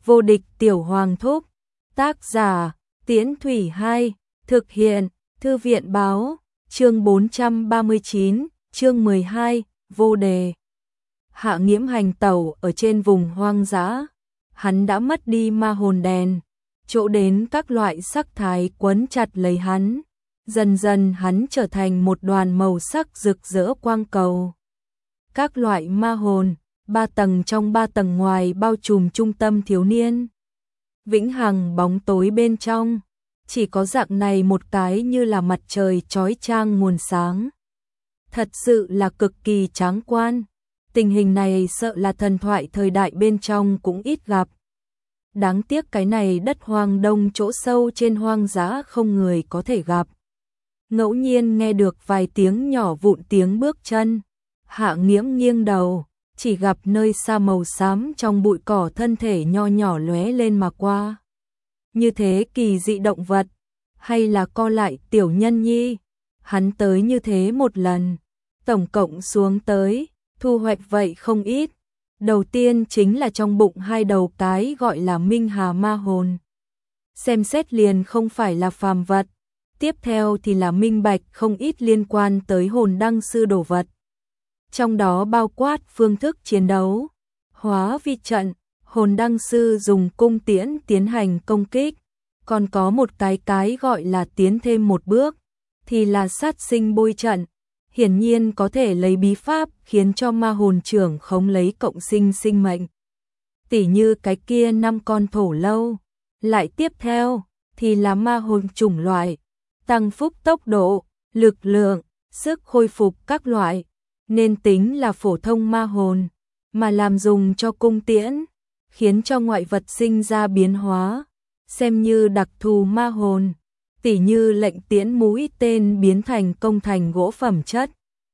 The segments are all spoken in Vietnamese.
Vô địch tiểu hoàng thúc. Tác giả, Tiễn Thủy 2, thực hiện, Thư viện báo, chương 439, chương 12, vô đề. Hạ Nghiễm hành tẩu ở trên vùng hoang dã, hắn đã mất đi ma hồn đèn, chỗ đến các loại sắc thái quấn chặt lấy hắn, dần dần hắn trở thành một đoàn màu sắc rực rỡ quang cầu. Các loại ma hồn, 3 tầng trong 3 tầng ngoài bao trùm trung tâm thiếu niên. Vĩnh hằng bóng tối bên trong, chỉ có dạng này một cái như là mặt trời chói chang nguồn sáng. Thật sự là cực kỳ tráng quan, tình hình này sợ là thần thoại thời đại bên trong cũng ít gặp. Đáng tiếc cái này đất hoang đông chỗ sâu trên hoang dã không người có thể gặp. Ngẫu nhiên nghe được vài tiếng nhỏ vụn tiếng bước chân, Hạ Nghiễm nghiêng đầu, chỉ gặp nơi xa màu xám trong bụi cỏ thân thể nho nhỏ lóe lên mà qua. Như thế kỳ dị động vật, hay là co lại tiểu nhân nhi, hắn tới như thế một lần, tổng cộng xuống tới, thu hoạch vậy không ít. Đầu tiên chính là trong bụng 2 đầu cái gọi là Minh Hà ma hồn. Xem xét liền không phải là phàm vật, tiếp theo thì là minh bạch không ít liên quan tới hồn đăng sư đồ vật. Trong đó bao quát phương thức chiến đấu, hóa vi trận, hồn đăng sư dùng cung tiễn tiến hành công kích, còn có một cái gọi là tiến thêm một bước, thì là sát sinh bôi trận, hiển nhiên có thể lấy bí pháp khiến cho ma hồn trưởng khống lấy cộng sinh sinh mệnh. Tỉ như cái kia 5 con thổ lâu, lại tiếp theo thì là ma hồn chủng loại, tăng phúc tốc độ, lực lượng, sức khôi phục các loại, nên tính là phổ thông ma hồn, mà làm dùng cho cung tiễn, khiến cho ngoại vật sinh ra biến hóa, xem như đặc thù ma hồn, tỉ như lệnh tiễn mũi tên biến thành công thành gỗ phẩm chất.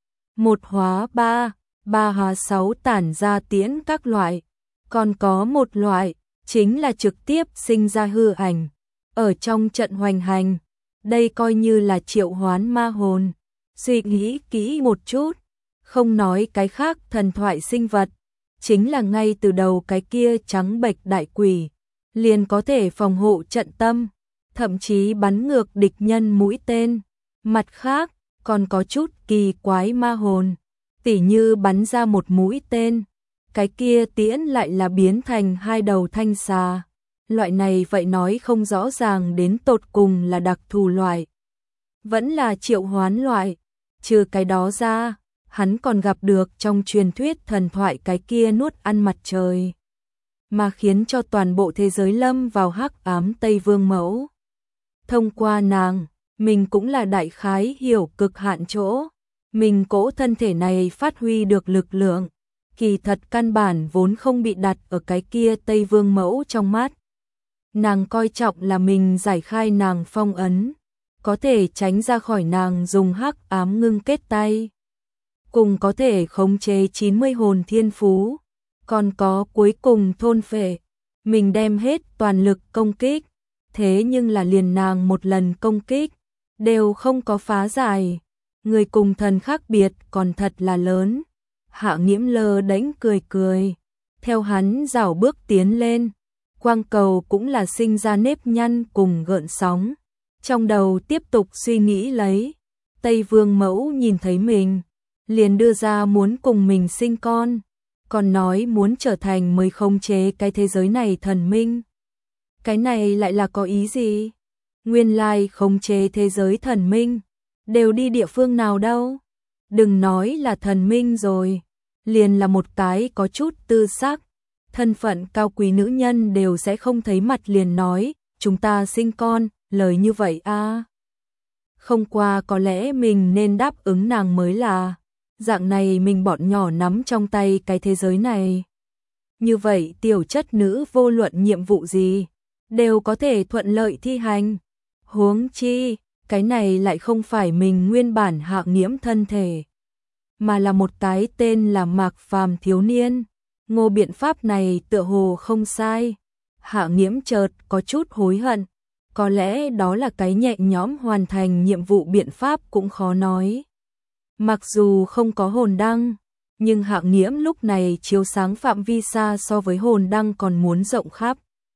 1 hóa 3, 3 hóa 6 tản ra tiễn các loại, còn có một loại, chính là trực tiếp sinh ra hư ảnh, ở trong trận hoành hành, đây coi như là triệu hoán ma hồn. Suy nghĩ kỹ một chút, không nói cái khác thần thoại sinh vật, chính là ngay từ đầu cái kia trắng bệch đại quỷ, liền có thể phòng hộ trận tâm, thậm chí bắn ngược địch nhân mũi tên. Mặt khác, còn có chút kỳ quái ma hồn, tỉ như bắn ra một mũi tên, cái kia tiễn lại là biến thành 2 đầu thanh xà. Loại này vậy nói không rõ ràng đến tột cùng là đặc thù loại, vẫn là triệu hoán loại. Trừ cái đó ra, hắn còn gặp được trong truyền thuyết thần thoại cái kia nuốt ăn mặt trời, mà khiến cho toàn bộ thế giới lâm vào hắc ám Tây Vương Mẫu. Thông qua nàng, mình cũng là đại khái hiểu cực hạn chỗ, mình cỗ thân thể này phát huy được lực lượng, kỳ thật căn bản vốn không bị đặt ở cái kia Tây Vương Mẫu trong mắt. Nàng coi trọng là mình giải khai nàng phong ấn, có thể tránh ra khỏi nàng dùng hắc ám ngưng kết tay, cùng có thể khống chế 90 hồn thiên phú, còn có cuối cùng thôn phệ. Mình đem hết toàn lực công kích, thế nhưng là liền nàng một lần công kích, đều không có phá giải. Người cùng thần khác biệt còn thật là lớn. Hạ Nghiễm lơ đễnh cười cười, theo hắn rảo bước tiến lên, quang cầu cũng là sinh ra nếp nhăn cùng gợn sóng. Trong đầu tiếp tục suy nghĩ lấy, Tây Vương Mẫu nhìn thấy mình, liền đưa ra muốn cùng mình sinh con, còn nói muốn trở thành mới khống chế cái thế giới này thần minh. Cái này lại là có ý gì? Nguyên lai khống chế thế giới thần minh, đều đi địa phương nào đâu? Đừng nói là thần minh rồi, liền là một cái có chút tư sắc, thân phận cao quý nữ nhân đều sẽ không thấy mặt liền nói, chúng ta sinh con, lời như vậy a. Không qua có lẽ mình nên đáp ứng nàng mới là, dạng này mình bọn nhỏ nắm trong tay cái thế giới này. Như vậy tiểu chất nữ vô luận nhiệm vụ gì, đều có thể thuận lợi thi hành. Huống chi, cái này lại không phải mình nguyên bản Hạ Nghiễm thân thể, mà là một cái tên là Mạc Phàm thiếu niên. Ngô biện pháp này tựa hồ không sai. Hạ Nghiễm chợt có chút hối hận, có lẽ đó là cái nhẹ nhõm hoàn thành nhiệm vụ biện pháp cũng khó nói. Mặc dù không có hồn đăng, nhưng Hạ Nghiễm lúc này chiếu sáng phạm vi xa so với hồn đăng còn muốn rộng khắp.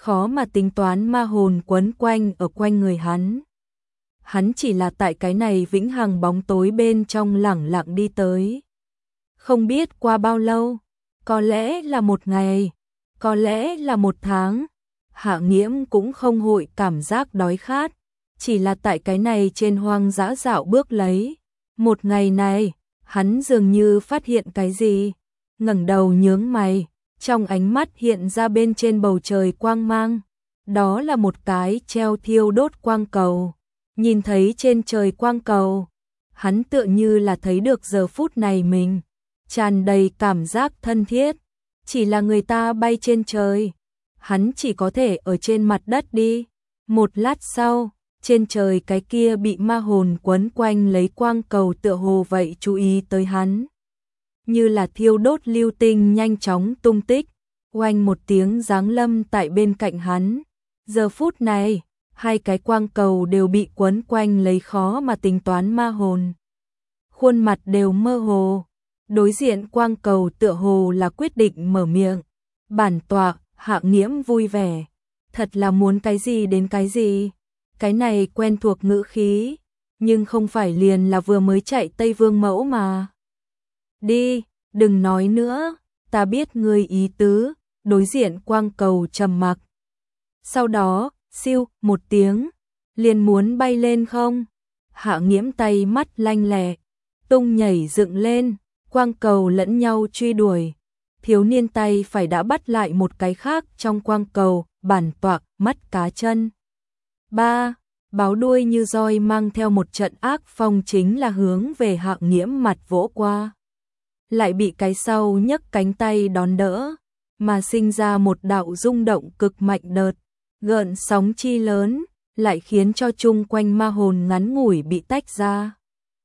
khó mà tính toán ma hồn quấn quanh ở quanh người hắn. Hắn chỉ là tại cái này vĩnh hằng bóng tối bên trong lẳng lặng đi tới. Không biết qua bao lâu, có lẽ là một ngày, có lẽ là một tháng, Hạ Nghiễm cũng không hội cảm giác đói khát, chỉ là tại cái này trên hoang dã dạo bước lấy. Một ngày này, hắn dường như phát hiện cái gì, ngẩng đầu nhướng mày, trong ánh mắt hiện ra bên trên bầu trời quang mang, đó là một cái treo thiêu đốt quang cầu. Nhìn thấy trên trời quang cầu, hắn tựa như là thấy được giờ phút này mình, tràn đầy cảm giác thân thiết, chỉ là người ta bay trên trời, hắn chỉ có thể ở trên mặt đất đi. Một lát sau, trên trời cái kia bị ma hồn quấn quanh lấy quang cầu tựa hồ vậy chú ý tới hắn. Như là thiêu đốt lưu tinh nhanh chóng tung tích, oanh một tiếng giáng lâm tại bên cạnh hắn. Giờ phút này, hai cái quang cầu đều bị quấn quanh lấy khó mà tính toán ma hồn. Khuôn mặt đều mơ hồ, đối diện quang cầu tựa hồ là quyết định mở miệng. Bản tọa, Hạ Nghiễm vui vẻ, thật là muốn cái gì đến cái gì. Cái này quen thuộc ngữ khí, nhưng không phải liền là vừa mới chạy Tây Vương Mẫu mà. Đi, đừng nói nữa, ta biết ngươi ý tứ. Đối diện quang cầu trầm mặc. Sau đó, siêu, một tiếng, liền muốn bay lên không. Hạ Nghiễm tay mắt lanh lẹ, tung nhảy dựng lên, quang cầu lẫn nhau truy đuổi. Thiếu niên tay phải đã bắt lại một cái khác trong quang cầu, bản tọa, mắt cá chân. Ba, báo đuôi như roi mang theo một trận ác phong chính là hướng về Hạ Nghiễm mặt vỗ qua. Lại bị cái sau nhấc cánh tay đón đỡ, mà sinh ra một đạo rung động cực mạnh đợt, gợn sóng chi lớn, lại khiến cho chung quanh ma hồn ngắn ngủi bị tách ra.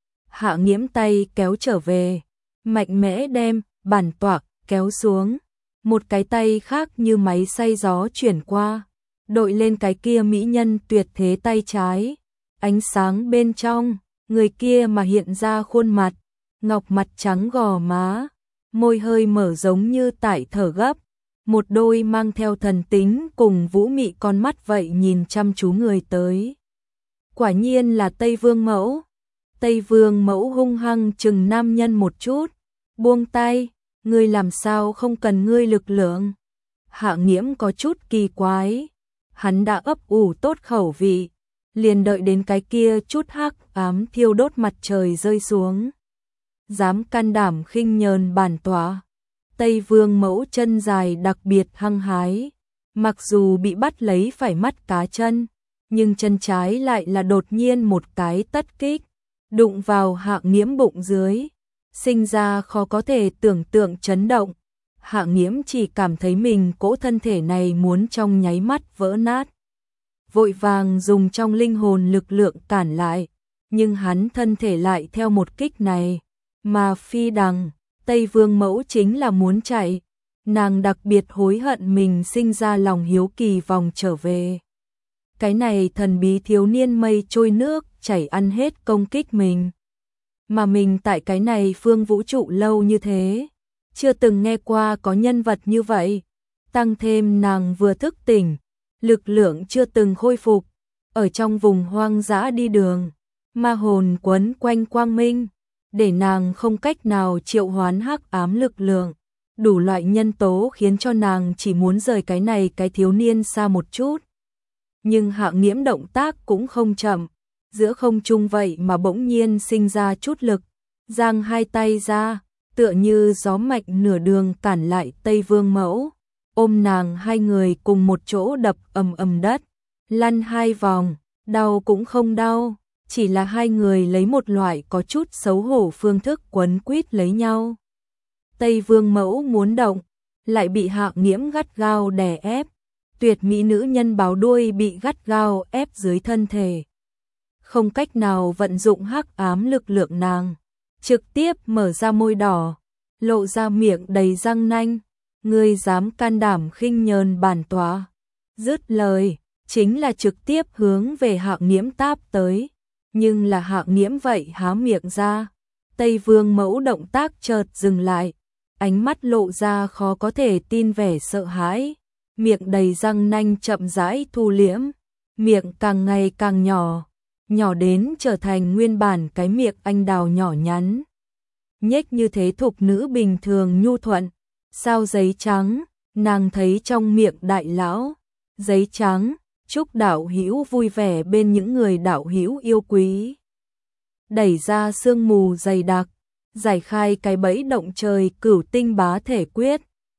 Hạ Nghiễm tay kéo trở về, mạnh mẽ đem bản tọa kéo xuống, một cái tay khác như máy xay gió chuyển qua, đội lên cái kia mỹ nhân tuyệt thế tay trái. Ánh sáng bên trong, người kia mà hiện ra khuôn mặt, ngọc mặt trắng gò má, môi hơi mở giống như tại thở gấp, một đôi mang theo thần tính cùng vũ mị con mắt vậy nhìn chăm chú người tới. Quả nhiên là Tây Vương Mẫu. Tây Vương Mẫu hung hăng chừng nam nhân một chút, buông tay, ngươi làm sao không cần ngươi lực lượng. Hạ Nghiễm có chút kỳ quái, hắn đã ấp ủ tốt khẩu vị, liền đợi đến cái kia chút hắc ám thiêu đốt mặt trời rơi xuống. Dám can đảm khinh nhờn bản tọa. Tây Vương Mẫu chân dài đặc biệt hăng hái, mặc dù bị bắt lấy phải mắt cá chân, nhưng chân trái lại là đột nhiên một cái tất kích, đụng vào Hạ Nghiễm bụng dưới, sinh ra khó có thể tưởng tượng chấn động. Hạ Nghiễm chỉ cảm thấy mình cỗ thân thể này muốn trong nháy mắt vỡ nát. Vội vàng dùng trong linh hồn lực lượng cản lại, nhưng hắn thân thể lại theo một kích này mà phi đằng. Tây Vương Mẫu chính là muốn chạy, nàng đặc biệt hối hận mình sinh ra lòng hiếu kỳ vòng trở về. Cái này thần bí thiếu niên mây trôi nước chảy ăn hết công kích mình. Mà mình tại cái này phương vũ trụ lâu như thế, chưa từng nghe qua có nhân vật như vậy. Tăng thêm nàng vừa thức tỉnh, lực lượng chưa từng khôi phục, ở trong vùng hoang dã đi đường, ma hồn quấn quanh quang minh, để nàng không cách nào triệu hoán hắc ám lực lượng, đủ loại nhân tố khiến cho nàng chỉ muốn rời cái này cái thiếu niên xa một chút. Nhưng Hạ Nghiễm động tác cũng không chậm, giữa không trung vậy mà bỗng nhiên sinh ra chút lực, giang hai tay ra, tựa như gió mạnh nửa đường cản lại Tây Vương Mẫu, ôm nàng hai người cùng một chỗ đập ầm ầm đất, lăn hai vòng, đau cũng không đau. Chỉ là hai người lấy một loại có chút xấu hổ phương thức quấn quýt lấy nhau. Tây Vương Mẫu muốn động, lại bị Hạ Nghiễm gắt gao đè ép. Tuyệt mỹ nữ nhân báo đuôi bị gắt gao ép dưới thân thể. Không cách nào vận dụng hắc ám lực lượng nàng, trực tiếp mở ra môi đỏ, lộ ra miệng đầy răng nanh. Ngươi dám can đảm khinh nhờn bản tọa. Dứt lời, chính là trực tiếp hướng về Hạ Nghiễm táp tới. Nhưng là Hạ Nghiễm vậy há miệng ra, Tây Vương Mẫu động tác chợt dừng lại, ánh mắt lộ ra khó có thể tin vẻ sợ hãi, miệng đầy răng nanh chậm rãi thu liễm, miệng càng ngày càng nhỏ, nhỏ đến trở thành nguyên bản cái miệng anh đào nhỏ nhắn. Nhếch như thế thục nữ bình thường nhu thuận, sao giấy trắng, nàng thấy trong miệng đại lão, giấy trắng, chúc đạo hữu vui vẻ bên những người đạo hữu yêu quý. Đẩy ra sương mù dày đặc, giải khai cái bẫy động trời cửu tinh bá thể quyết,